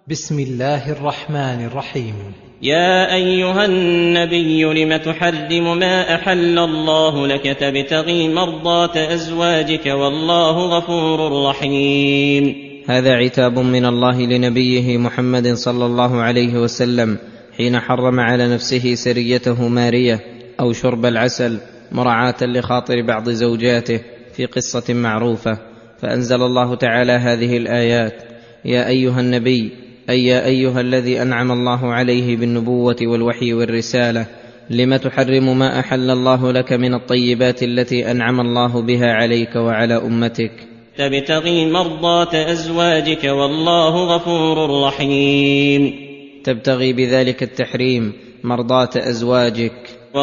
بسم الله الرحمن الرحيم. يا أيها النبي لم تحرم ما أحل الله لك تبتغي مرضات أزواجك والله غفور رحيم. هذا عتاب من الله لنبيه محمد صلى الله عليه وسلم حين حرم على نفسه سريته مارية أو شرب العسل مراعاة لخاطر بعض زوجاته في قصة معروفة، فأنزل الله تعالى هذه الآيات: يا أيها النبي، أي يا أيها الذي أنعم الله عليه بالنبوة والوحي والرسالة، لم تحرم ما أحل الله لك من الطيبات التي أنعم الله بها عليك وعلى أمتك تبتغي مرضات أزواجك والله غفور رحيم. تبتغي بذلك التحريم مرضات أزواجك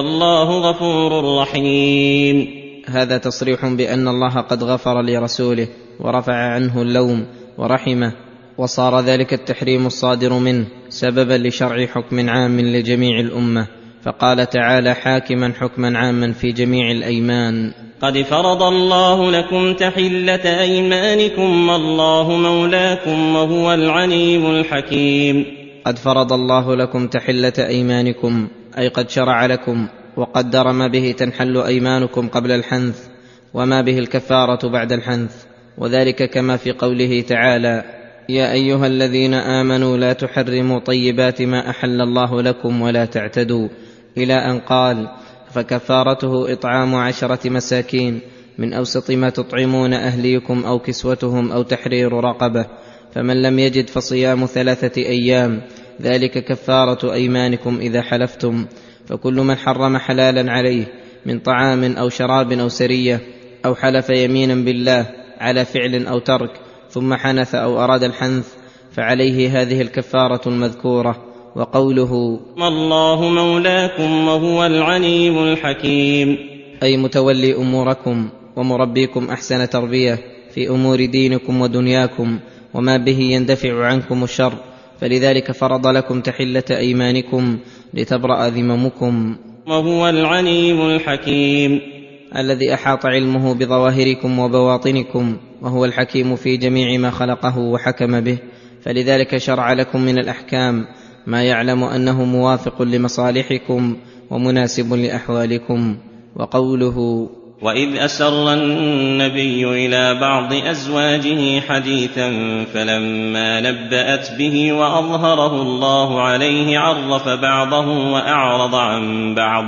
والله غفور رحيم. هذا تصريح بأن الله قد غفر لرسوله ورفع عنه اللوم ورحمه، وصار ذلك التحريم الصادر منه سببا لشرع حكم عام لجميع الأمة، فقال تعالى حاكما حكما عاما في جميع الأيمان: قد فرض الله لكم تحلة أيمانكم والله مولاكم وهو العليم الحكيم. قد فرض الله لكم تحلة أيمانكم، أي قد شرع لكم وقدر ما به تنحل أيمانكم قبل الحنث وما به الكفارة بعد الحنث، وذلك كما في قوله تعالى: يا أيها الذين آمنوا لا تحرموا طيبات ما أحل الله لكم ولا تعتدوا، إلى أن قال: فكفارته إطعام 10 مساكين من أوسط ما تطعمون أهليكم أو كسوتهم أو تحرير رقبة، فمن لم يجد فصيام 3 أيام، ذلك كفارة أيمانكم إذا حلفتم. فكل من حرم حلالا عليه من طعام أو شراب أو سرية أو حلف يمينا بالله على فعل أو ترك ثم حنث أو أراد الحنث فعليه هذه الكفارة المذكورة. وقوله: والله مولاكم وهو العليم الحكيم، أي متولي أموركم ومربيكم أحسن تربية في أمور دينكم ودنياكم وما به يندفع عنكم الشر، فلذلك فرض لكم تحلة أيمانكم لتبرأ ذممكم. وهو العليم الحكيم، الذي أحاط علمه بظواهركم وبواطنكم، وهو الحكيم في جميع ما خلقه وحكم به، فلذلك شرع لكم من الأحكام ما يعلم أنه موافق لمصالحكم ومناسب لأحوالكم. وقوله: وإذ أسر النبي إلى بعض أزواجه حديثا فلما نبأت به وأظهره الله عليه عرف بعضه وأعرض عن بعض،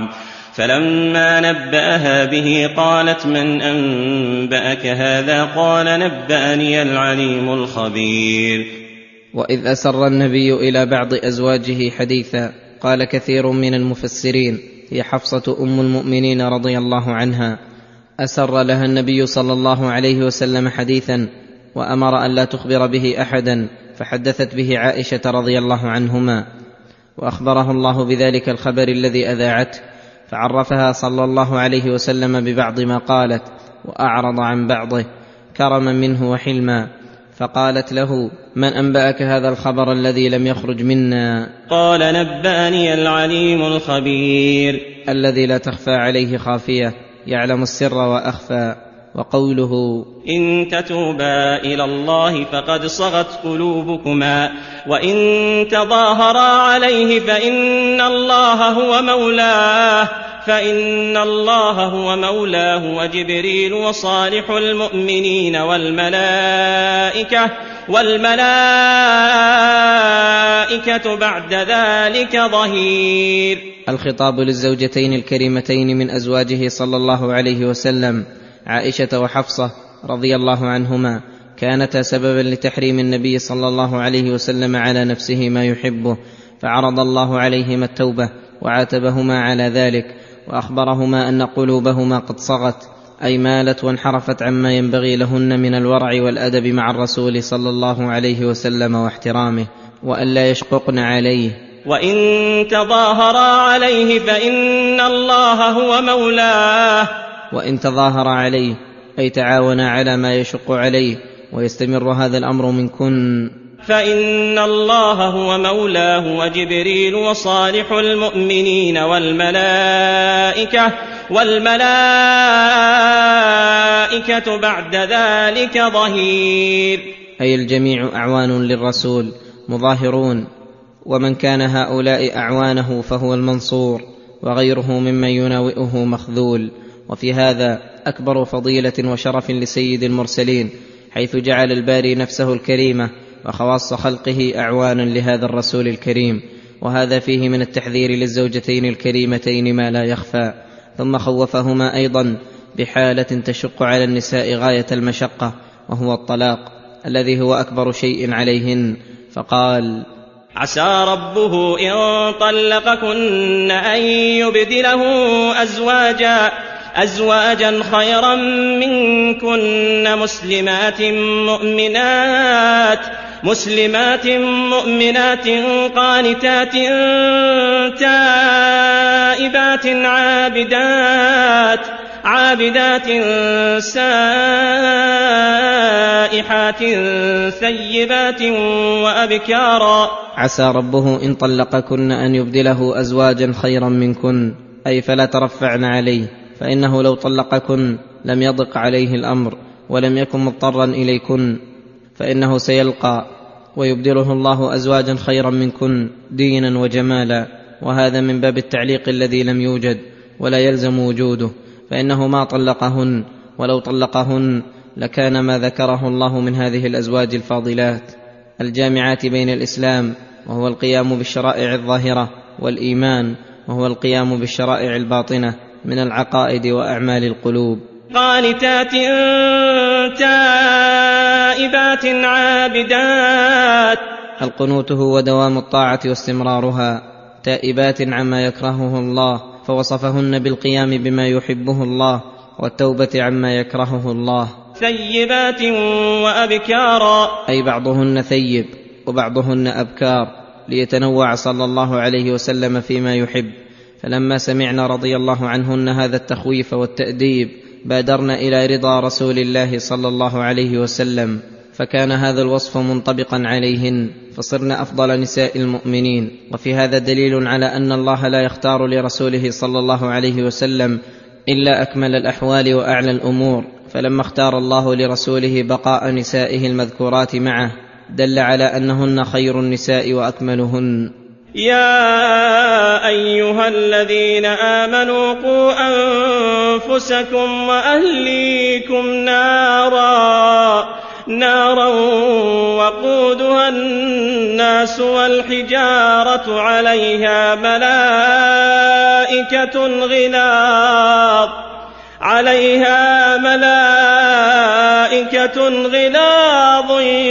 فلما نبأها به قالت: من أنبأك هذا؟ قال: نبأني العليم الخبير. وإذ أسر النبي إلى بعض أزواجه حديثا، قال كثير من المفسرين هي حفصة أم المؤمنين رضي الله عنها، أسر لها النبي صلى الله عليه وسلم حديثا وأمر أن لا تخبر به أحدا، فحدثت به عائشة رضي الله عنهما، وأخبره الله بذلك الخبر الذي أذاعته، فعرفها صلى الله عليه وسلم ببعض ما قالت وأعرض عن بعضه كرما منه وحلما، فقالت له: من أنبأك هذا الخبر الذي لم يخرج منا؟ قال: نبأني العليم الخبير، الذي لا تخفى عليه خافية، يعلم السر وأخفى. وقوله: إن تتوبا إلى الله فقد صغت قلوبكما وإن تظاهرا عليه فإن الله هو مولاه وجبريل وصالح المؤمنين والملائكة بعد ذلك ظهير. الخطاب للزوجتين الكريمتين من أزواجه صلى الله عليه وسلم، عائشة وحفصة رضي الله عنهما، كانتا سببا لتحريم النبي صلى الله عليه وسلم على نفسه ما يحبه، فعرض الله عليهما التوبة وعاتبهما على ذلك، وأخبرهما أن قلوبهما قد صغت، أي مالت وانحرفت عما ينبغي لهن من الورع والأدب مع الرسول صلى الله عليه وسلم واحترامه، وأن لا يشققن عليه. وإن تظاهرا عليه فإن الله هو مولاه. وإن تظاهر عليه أي تعاونا على ما يشق عليه ويستمر هذا الأمر منكن، فإن الله هو مولاه وجبريل وصالح المؤمنين والملائكة بعد ذلك ظهير، أي الجميع أعوان للرسول مظاهرون، ومن كان هؤلاء أعوانه فهو المنصور، وغيره ممن يناوئه مخذول. وفي هذا أكبر فضيلة وشرف لسيد المرسلين، حيث جعل الباري نفسه الكريمة وخواص خلقه أعوانا لهذا الرسول الكريم، وهذا فيه من التحذير للزوجتين الكريمتين ما لا يخفى. ثم خوفهما أيضا بحالة تشق على النساء غاية المشقة، وهو الطلاق الذي هو أكبر شيء عليهن، فقال: عسى ربه إن طلقكن أن يبدله أزواجا خيرا منكن مسلمات مؤمنات قانتات تائبات عابدات سائحات ثيبات وأبكارا. عسى ربه إن طلقكن أن يبدله أزواجا خيرا منكن، أي فلا ترفعن عليه، فإنه لو طلقكن لم يضق عليه الأمر ولم يكن مضطرا إليكن، فإنه سيلقى ويبدله الله أزواجا خيرا منكن دينا وجمالا، وهذا من باب التعليق الذي لم يوجد ولا يلزم وجوده، فإنه ما طلقهن، ولو طلقهن لكان ما ذكره الله من هذه الأزواج الفاضلات الجامعات بين الإسلام، وهو القيام بالشرائع الظاهرة، والإيمان، وهو القيام بالشرائع الباطنة من العقائد وأعمال القلوب. قانتات تائبات عابدات. القنوت هو دوام الطاعة واستمرارها، تائبات عما يكرهه الله، فوصفهن بالقيام بما يحبه الله والتوبة عما يكرهه الله. ثيبات وأبكارا، أي بعضهن ثيب وبعضهن أبكار، ليتنوع صلى الله عليه وسلم فيما يحب. فلما سمعنا رضي الله عنهن هذا التخويف والتأديب بادرنا إلى رضا رسول الله صلى الله عليه وسلم، فكان هذا الوصف منطبقا عليهن، فصرن أفضل نساء المؤمنين. وفي هذا دليل على أن الله لا يختار لرسوله صلى الله عليه وسلم إلا أكمل الأحوال وأعلى الأمور، فلما اختار الله لرسوله بقاء نسائه المذكورات معه دل على أنهن خير النساء وأكملهن. يا أيها الذين آمنوا قوا أنفسكم وأهليكم نارا وقودها الناس والحجارة عليها ملائكة غلاظ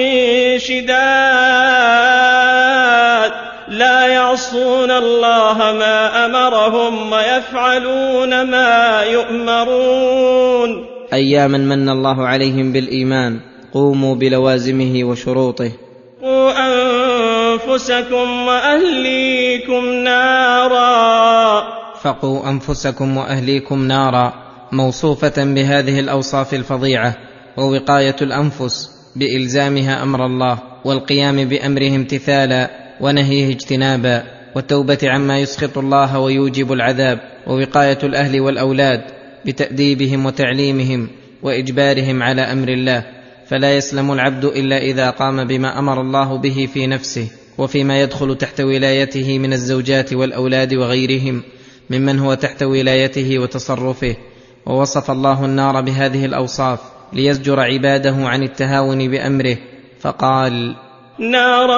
شداد لا يعصون الله ما أمرهم ويفعلون ما يؤمرون. أياما من الله عليهم بالإيمان، قوموا بلوازمه وشروطه. قوا أنفسكم وأهليكم نارا. فقوا أنفسكم وأهليكم نارا موصوفة بهذه الأوصاف الفظيعة، ووقاية الأنفس بإلزامها أمر الله، والقيام بأمره امتثالا ونهيه اجتنابا، والتوبة عما يسخط الله ويوجب العذاب، ووقاية الأهل والأولاد بتأديبهم وتعليمهم وإجبارهم على أمر الله. فلا يسلم العبد إلا إذا قام بما أمر الله به في نفسه وفيما يدخل تحت ولايته من الزوجات والأولاد وغيرهم ممن هو تحت ولايته وتصرفه. ووصف الله النار بهذه الأوصاف ليزجر عباده عن التهاون بأمره، فقال: نارا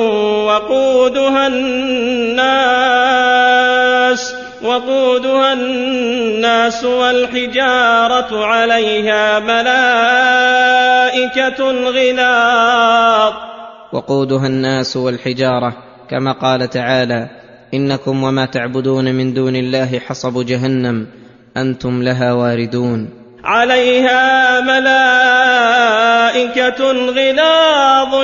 وقودها الناس والحجارة عليها ملائكة غلاظ. وقودها الناس والحجارة، كما قال تعالى: إنكم وما تعبدون من دون الله حصب جهنم أنتم لها واردون. عليها ملائكة غلاظ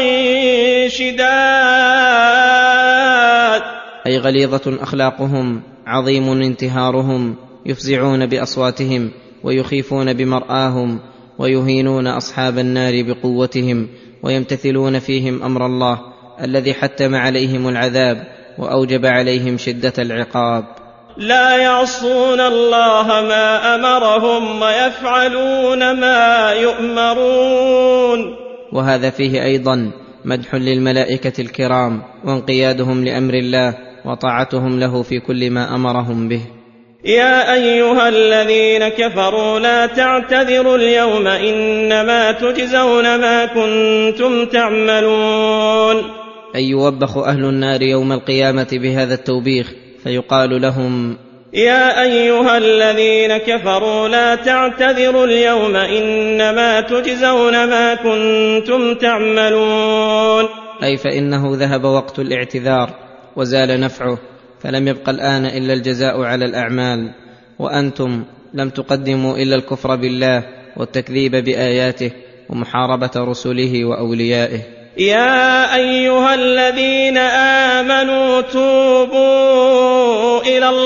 شداد، أي غليظة أخلاقهم، عظيم انتهارهم، يفزعون بأصواتهم ويخيفون بمرآهم، ويهينون أصحاب النار بقوتهم، ويمتثلون فيهم أمر الله الذي حتم عليهم العذاب وأوجب عليهم شدة العقاب. لا يعصون الله ما أمرهم ويفعلون ما يؤمرون. وهذا فيه أيضا مدح للملائكة الكرام وانقيادهم لأمر الله وطاعتهم له في كل ما أمرهم به. يا أيها الذين كفروا لا تعتذروا اليوم إنما تجزون ما كنتم تعملون. أي يوبخ أهل النار يوم القيامة بهذا التوبيخ فيقال لهم: يا أيها الذين كفروا لا تعتذروا اليوم إنما تجزون ما كنتم تعملون. أي فإنه ذهب وقت الاعتذار وزال نفعه، فلم يبق الآن إلا الجزاء على الأعمال، وأنتم لم تقدموا إلا الكفر بالله والتكذيب بآياته ومحاربة رسله وأوليائه. يا أيها الذين آمنوا توبوا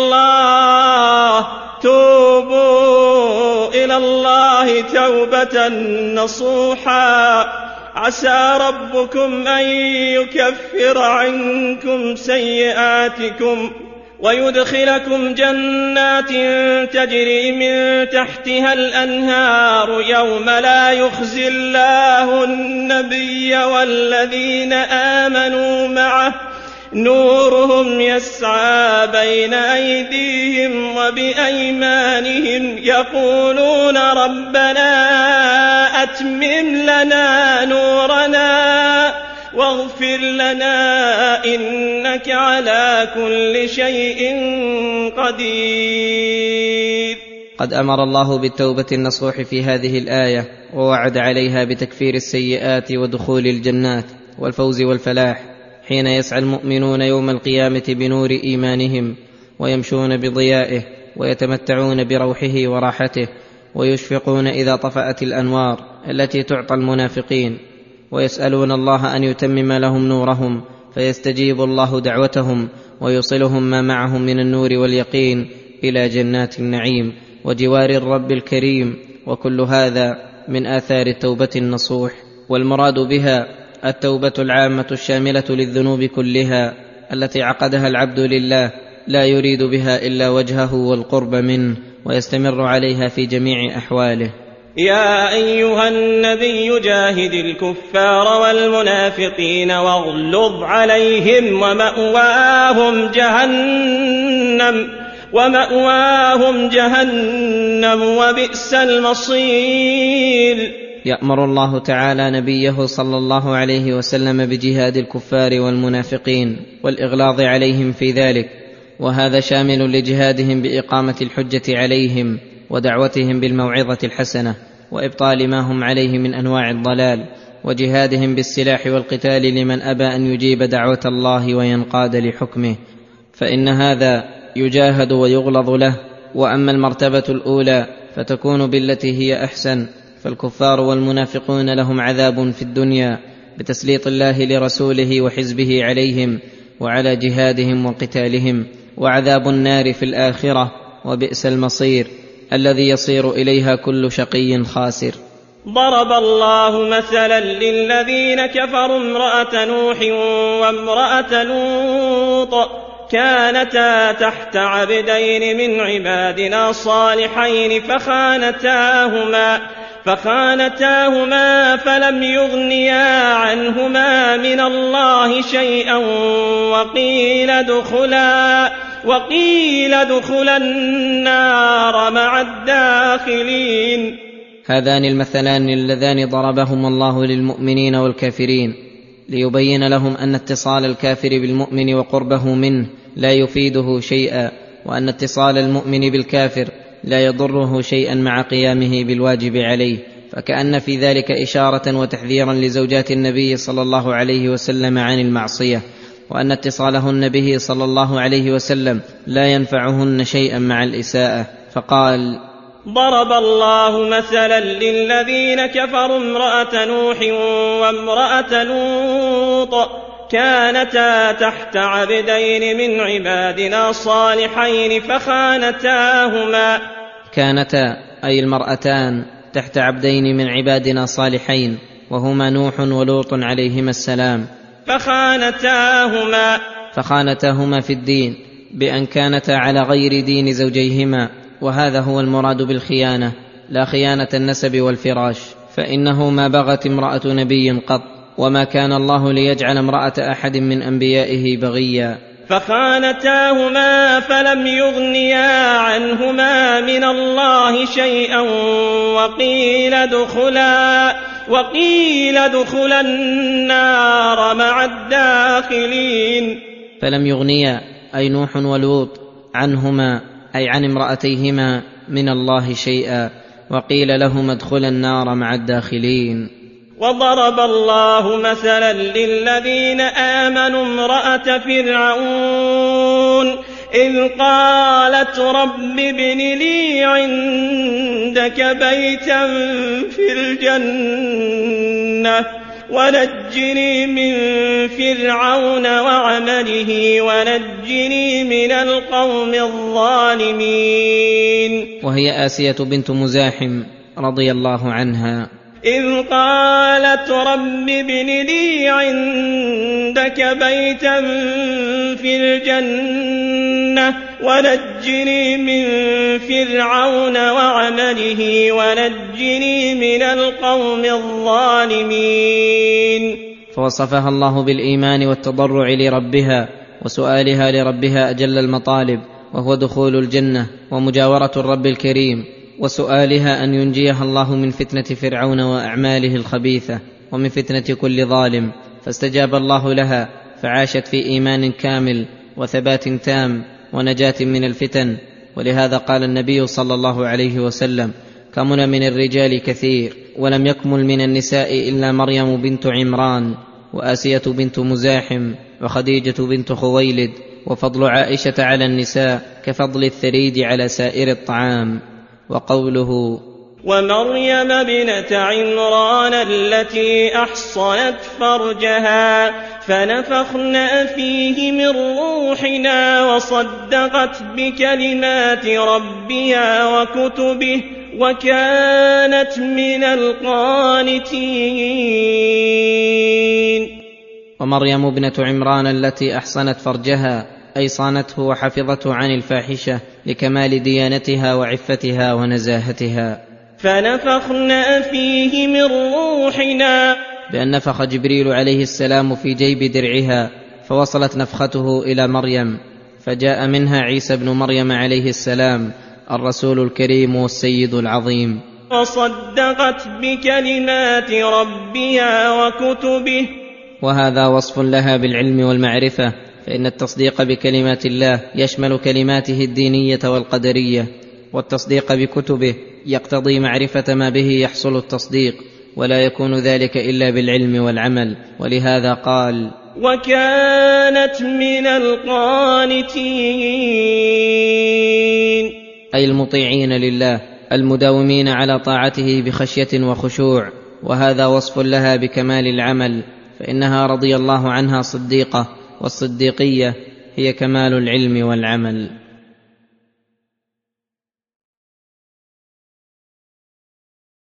إلى الله توبة نصوحا عسى ربكم أن يكفر عنكم سيئاتكم ويدخلكم جنات تجري من تحتها الأنهار يوم لا يخزي الله النبي والذين آمنوا معه نورهم يسعى بين أيديهم وبأيمانهم يقولون ربنا أتمم لنا نورنا واغفر لنا إنك على كل شيء قدير. قد أمر الله بالتوبة النصوح في هذه الآية ووعد عليها بتكفير السيئات ودخول الجنات والفوز والفلاح، حين يسعى المؤمنون يوم القيامة بنور إيمانهم ويمشون بضيائه ويتمتعون بروحه وراحته، ويشفقون إذا طفأت الأنوار التي تعطى المنافقين، ويسألون الله أن يتمم لهم نورهم فيستجيب الله دعوتهم ويوصلهم ما معهم من النور واليقين إلى جنات النعيم وجوار الرب الكريم. وكل هذا من آثار التوبة النصوح، والمراد بها التوبة العامة الشاملة للذنوب كلها التي عقدها العبد لله لا يريد بها إلا وجهه والقرب منه، ويستمر عليها في جميع أحواله. يا أيها النبي جاهد الكفار والمنافقين واغلظ عليهم ومأواهم جهنم وبئس المصير. يأمر الله تعالى نبيه صلى الله عليه وسلم بجهاد الكفار والمنافقين والإغلاظ عليهم في ذلك، وهذا شامل لجهادهم بإقامة الحجة عليهم ودعوتهم بالموعظة الحسنة وإبطال ما هم عليه من أنواع الضلال، وجهادهم بالسلاح والقتال لمن أبى أن يجيب دعوة الله وينقاد لحكمه، فإن هذا يجاهد ويغلظ له. وأما المرتبة الأولى فتكون بالتي هي أحسن، فالكفار والمنافقون لهم عذاب في الدنيا بتسليط الله لرسوله وحزبه عليهم وعلى جهادهم وقتالهم، وعذاب النار في الآخرة وبئس المصير الذي يصير إليها كل شقي خاسر. ضرب الله مثلا للذين كفروا امرأة نوح وامرأة لوط كانتا تحت عبدين من عبادنا صالحين فخانتاهما فلم يغنيا عنهما من الله شيئا وقيل ادخلا النار مع الداخلين. هذان المثلان اللذان ضربهما الله للمؤمنين والكافرين ليبين لهم أن اتصال الكافر بالمؤمن وقربه منه لا يفيده شيئا، وأن اتصال المؤمن بالكافر لا يضره شيئا مع قيامه بالواجب عليه، فكأن في ذلك إشارة وتحذيرا لزوجات النبي صلى الله عليه وسلم عن المعصية، وأن اتصالهن به صلى الله عليه وسلم لا ينفعهن شيئا مع الإساءة، فقال: ضرب الله مثلا للذين كفروا امرأة نوح وامرأة لوط كانتا تحت عبدين من عبادنا صالحين كانتا أي المرأتان تحت عبدين من عبادنا صالحين وهما نوح ولوط عليهما السلام، فخانتاهما في الدين بأن كانتا على غير دين زوجيهما، وهذا هو المراد بالخيانة لا خيانة النسب والفراش، فإنه ما بغت امرأة نبي قط وما كان الله ليجعل امرأة أحد من أنبيائه بغيا. فخانتاهما فلم يغنيا عنهما من الله شيئا وقيل ادخلا النار مع الداخلين. فلم يغنيا أي نوح ولوط عنهما أي عن امرأتيهما من الله شيئا، وقيل لهما ادخلا النار مع الداخلين. وضرب الله مثلا للذين آمنوا امرأة فرعون إذ قالت رب ابن لي عندك بيتا في الجنة ونجني من فرعون وعمله ونجني من القوم الظالمين. وهي آسية بنت مزاحم رضي الله عنها. إذ قالت رب ابن لي عندك بيتا في الجنة ونجني من فرعون وعمله ونجني من القوم الظالمين. فوصفها الله بالإيمان والتضرع لربها وسؤالها لربها أجل المطالب، وهو دخول الجنة ومجاورة الرب الكريم، وسؤالها أن ينجيها الله من فتنة فرعون وأعماله الخبيثة ومن فتنة كل ظالم، فاستجاب الله لها فعاشت في إيمان كامل وثبات تام ونجاة من الفتن. ولهذا قال النبي صلى الله عليه وسلم: كمل من الرجال كثير ولم يكمل من النساء إلا مريم بنت عمران وآسية بنت مزاحم وخديجة بنت خويلد، وفضل عائشة على النساء كفضل الثريد على سائر الطعام. وقوله: ومريم ابنة عمران التي أحصنت فرجها فنفخنا فيه من روحنا وصدقت بكلمات ربها وكتبه وكانت من القانتين. ومريم ابنة عمران التي أحصنت فرجها أي صانته وحفظته عن الفاحشة لكمال ديانتها وعفتها ونزاهتها. فنفخنا فيه من روحنا بأن نفخ جبريل عليه السلام في جيب درعها فوصلت نفخته إلى مريم، فجاء منها عيسى بن مريم عليه السلام الرسول الكريم والسيد العظيم. وصدقت بكلمات ربها وكتبه. وهذا وصف لها بالعلم والمعرفة، فإن التصديق بكلمات الله يشمل كلماته الدينية والقدرية، والتصديق بكتبه يقتضي معرفة ما به يحصل التصديق، ولا يكون ذلك إلا بالعلم والعمل. ولهذا قال: وكانت من القانتين، أي المطيعين لله المداومين على طاعته بخشية وخشوع. وهذا وصف لها بكمال العمل، فإنها رضي الله عنها صديقة، والصديقية هي كمال العلم والعمل.